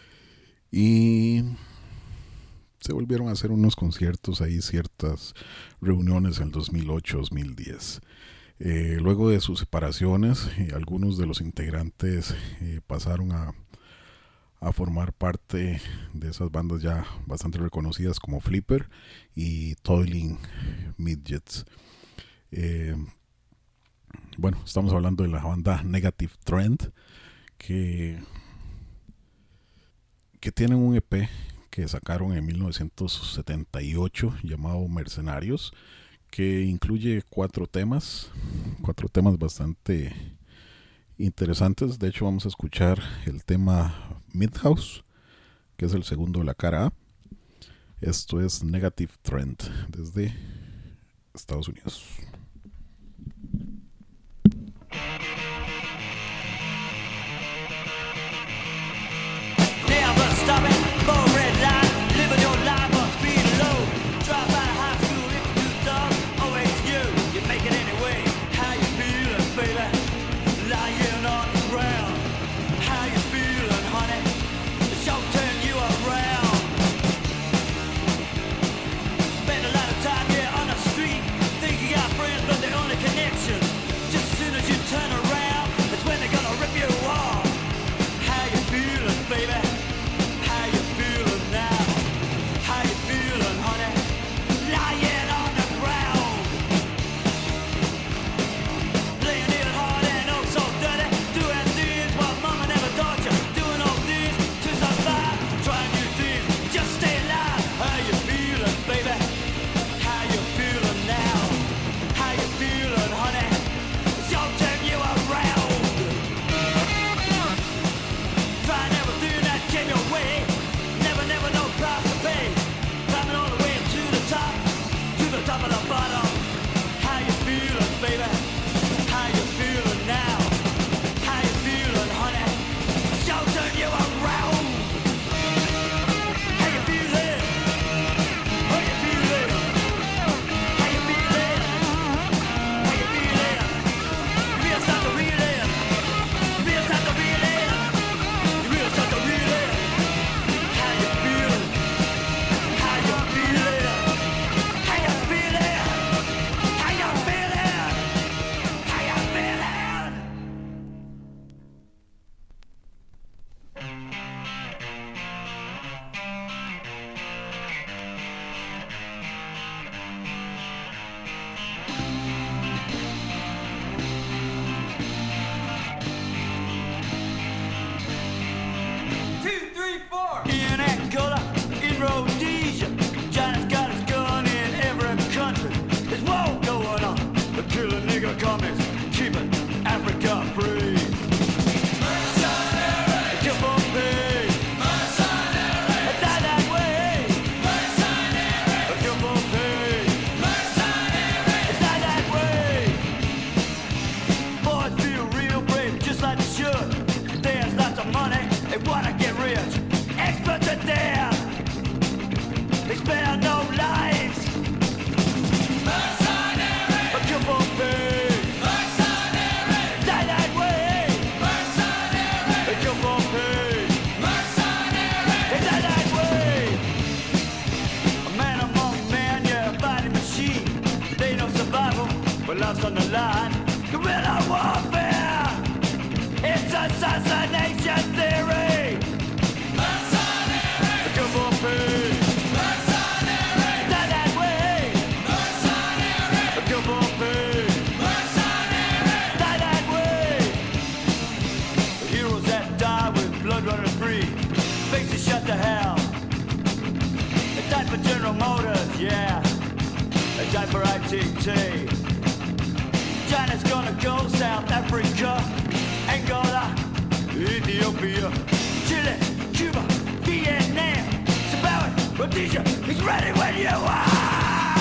y se volvieron a hacer unos conciertos ahí, ciertas reuniones en el 2008-2010. Luego de sus separaciones, algunos de los integrantes pasaron a formar parte de esas bandas ya bastante reconocidas como Flipper y Toiling Midgets. Bueno, estamos hablando de la banda Negative Trend, que tienen un EP que sacaron en 1978 llamado Mercenarios, que incluye 4 temas bastante interesantes. De hecho, vamos a escuchar el tema Midhouse, que es el segundo de la cara A. Esto es Negative Trend desde Estados Unidos. Never stopping for a red light, living your life on speed low. Drop out of high school, it's too dumb. Always you make it anyway. How you feeling, baby? Lying on the ground. How you feeling, honey? The show turned you around. Spend a lot of time here on the street. Think you got friends, but they're only connections. Just as soon as you turn around, that's when they're gonna rip you off. How you feeling, baby? How you feeling now? How you feeling, honey? Lying on the ground. Laying it hard and oh so dirty. Doing things what mama never taught you. Doing all things to survive. Trying new things, just stay alive. How you feeling, baby? How you feeling now? How you feeling, honey? Show turn you around. Trying everything that came your way. Never no price to pay. Climbing all the way to the top of the bottom. How you feeling, baby? How you feeling now? How you feeling, honey? Show turn you around. How you feeling? How you feeling? How you feeling? How you feeling? You real start to reel in. You real start to reel in. You real start to reel in. How you feeling? How you feeling? How you feeling? How you feeling? How you feeling? 2, 3, 4. In Angola, in Rhodesia, China's got its gun in every country. There's war going on. The killer nigger commies keeping Africa free. Mercenary, keep on pay. Mercenary, die that way. Mercenary, keep on pay. Mercenary, die that way. Boys feel real brave, just like they should. There's lots of money, they wanna get rich. Experts are there, they spare no lives. Mercenary, keep on pay. Mercenary, die that way. Mercenary, keep on pay. Mercenary, die that way. A man among men, yeah, a fighting machine. They know survival, but love's on the line. Guerrilla warfare, it's assassination theory. Yeah, a day for ATT. Janet's gonna go South Africa, Angola, Ethiopia, Chile, Cuba, Vietnam, Zimbabwe, Rhodesia. He's ready when you are.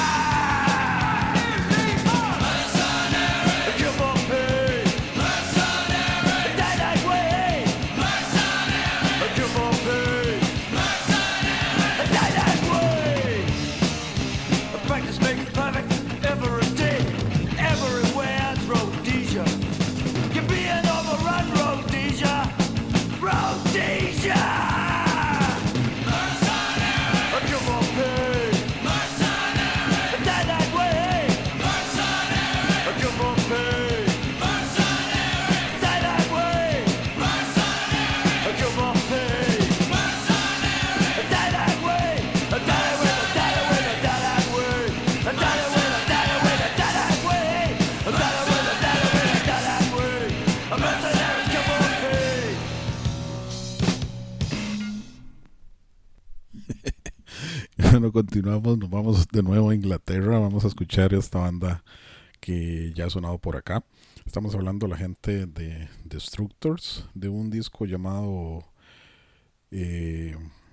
Bueno, continuamos, nos vamos de nuevo a Inglaterra. Vamos a escuchar esta banda que ya ha sonado por acá. Estamos hablando la gente de Destructors, de un disco llamado The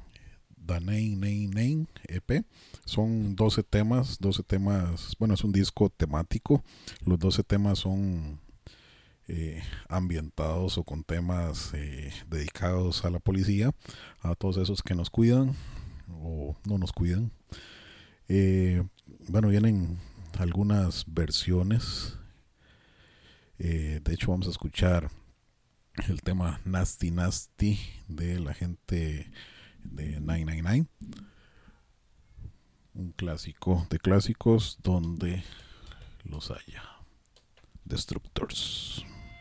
Name EP. Son 12 temas, bueno, es un disco temático. Los 12 temas son ambientados o con temas dedicados a la policía, a todos esos que nos cuidan o no nos cuidan. Bueno, vienen algunas versiones. De hecho, vamos a escuchar el tema Nasty Nasty de la gente de 999, un clásico de clásicos donde los haya. Destructors.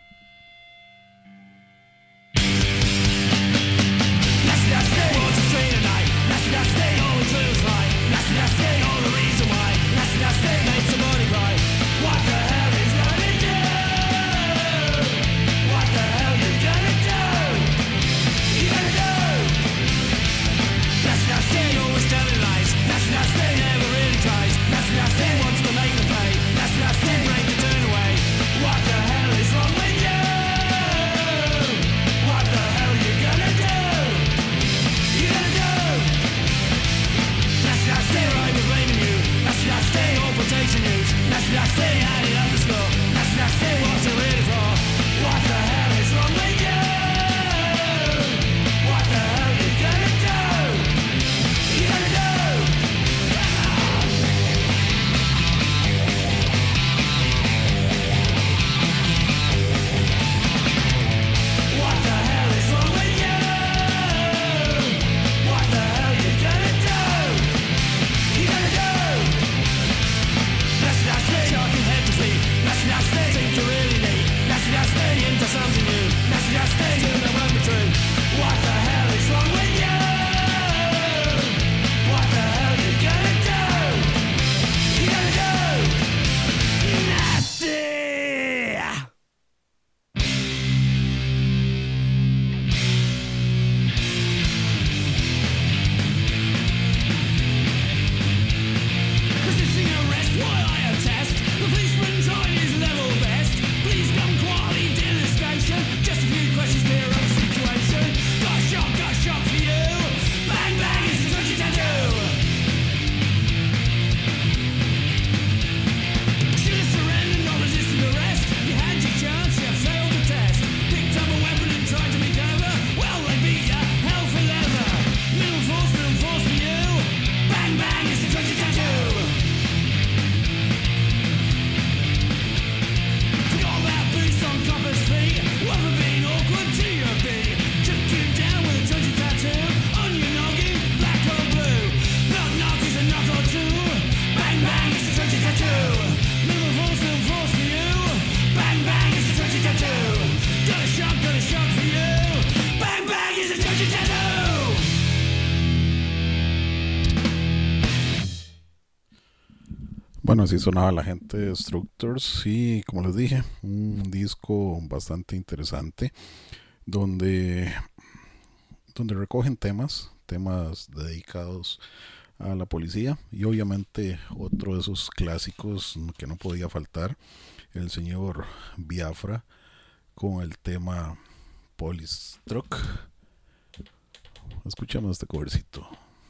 Bueno, así sonaba la gente de Structures y como les dije, un disco bastante interesante donde recogen temas dedicados a la policía. Y obviamente otro de esos clásicos que no podía faltar, el señor Biafra con el tema Police Truck. Escuchamos este covercito.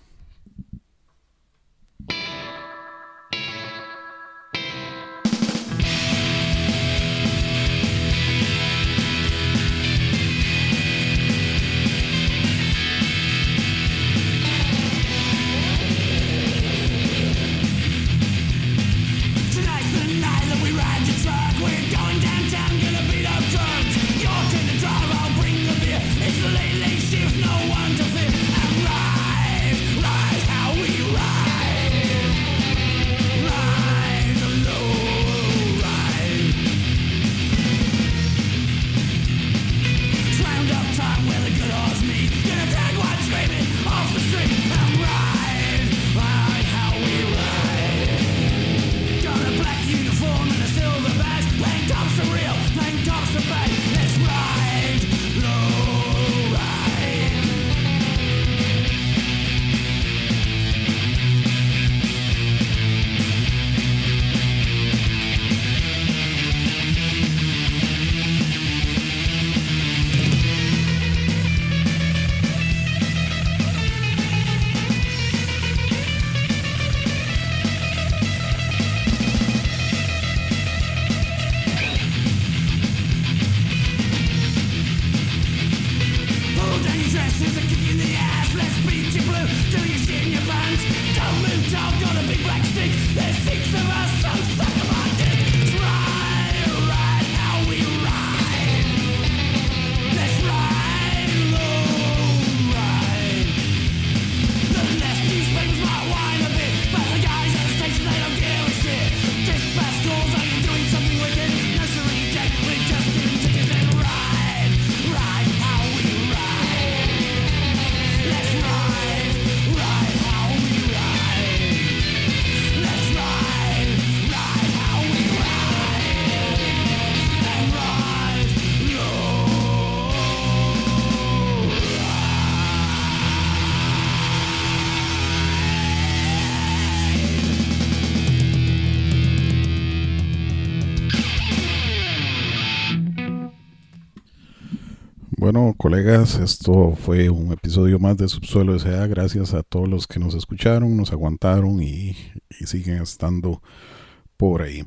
Bueno, colegas, esto fue un episodio más de Subsuelo S.A. Gracias a todos los que nos escucharon, nos aguantaron y siguen estando por ahí.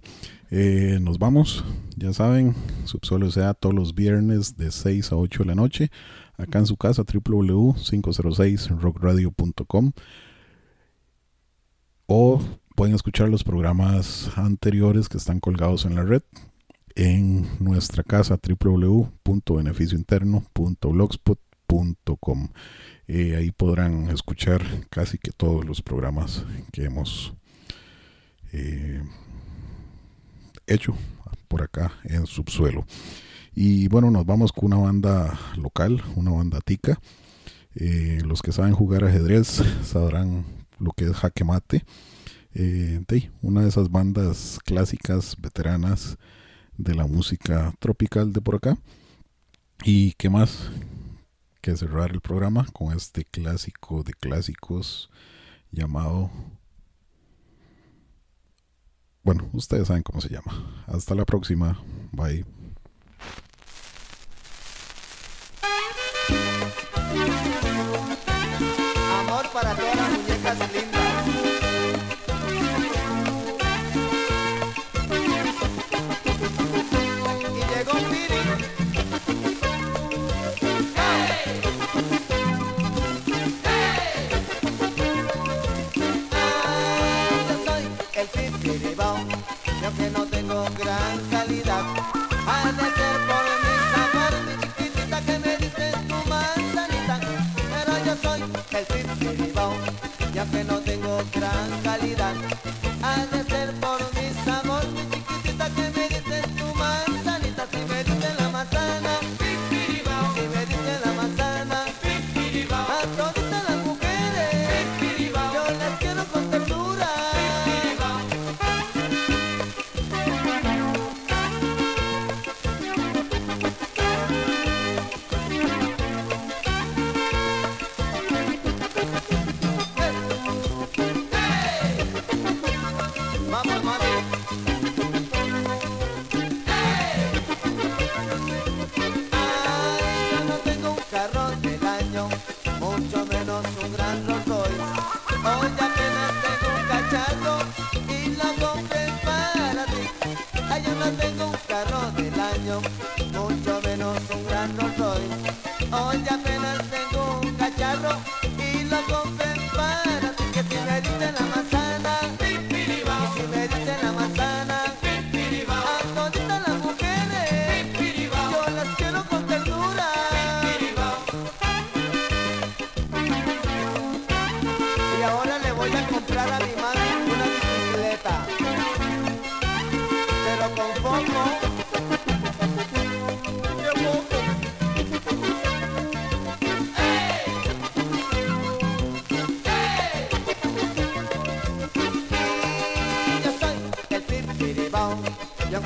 Nos vamos, ya saben, Subsuelo S.A. todos los viernes de 6 a 8 de la noche, acá en su casa, www.506rockradio.com, o pueden escuchar los programas anteriores que están colgados en la red en nuestra casa, www.beneficiointerno.blogspot.com. Ahí podrán escuchar casi que todos los programas que hemos hecho por acá en Subsuelo. Y bueno, nos vamos con una banda local, una banda tica. Los que saben jugar ajedrez sabrán lo que es jaque mate. Una de esas bandas clásicas, veteranas de la música tropical de por acá. Y qué más que cerrar el programa con este clásico de clásicos llamado, bueno, ustedes saben cómo se llama. Hasta la próxima, bye. Amor para todas las muñecas lindas. Que no tengo gran calidad, ha de ser por mi sabor, mi chiquitita que me diste tu manzanita, pero yo soy el pipiribao, ya que no tengo gran calidad, ha de ser por mi sabor, mi chiquitita que me diste tu manzanita, si me diste la manzana, pipiribao, si me diste la manzana, pipiribao, a toditas las mujeres, pipiribao, yo las quiero con ternura.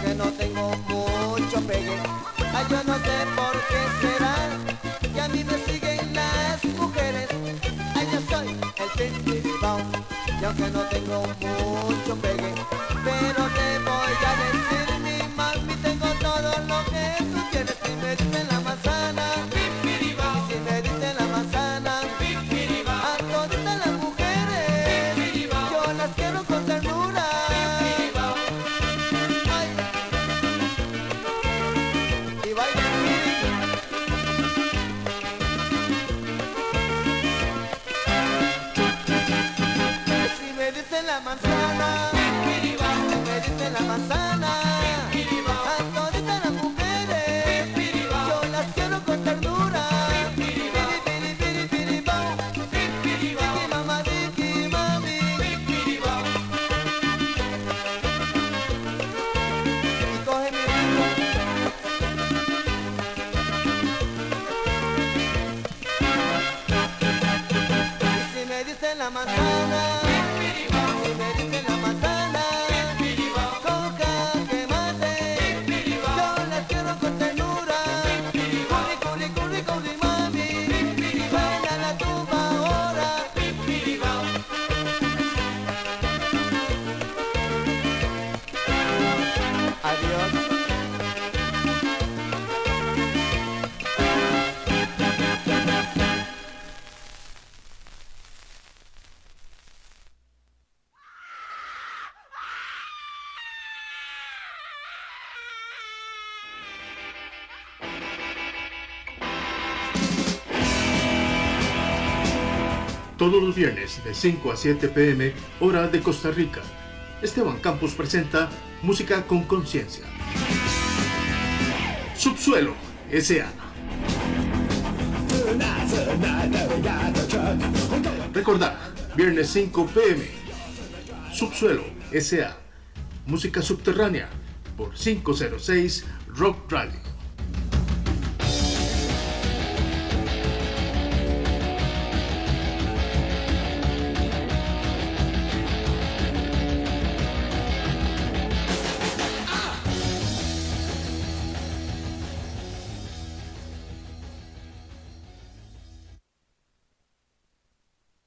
aunque no tengo mucho pegue. Ay, yo no sé por qué será que a mí me siguen las mujeres. Ay, yo soy el Pimpiribao, y aunque no tengo mucho pegue, pero te voy a decir, mi mami, tengo todo lo que tú quieres. Si me dicen la manzana, Pimpiribao, y si me dicen la manzana, Pimpiribao, a toditas las mujeres, Pimpiribao, yo las quiero con ternura. Pimpiribao, ay, y baila. Si me dicen la manzana, si me dicen la manzana, a toditas las mujeres, yo las quiero con ternura. Piripiripiripiribao, Diki mamá, diki mami, y coge mi ritmo. Y si me dicen la manzana, si me dicen la manzana, coca que mate, yo las quiero con ternura. Culi, culi, culi, culi, mami, suena la tuba ahora. Adiós. Todos los viernes de 5 a 7 p.m. hora de Costa Rica, Esteban Campos presenta Música con Conciencia. Subsuelo S.A. Recordad, viernes 5 p.m. Subsuelo S.A. Música subterránea por 506 Rock Radio.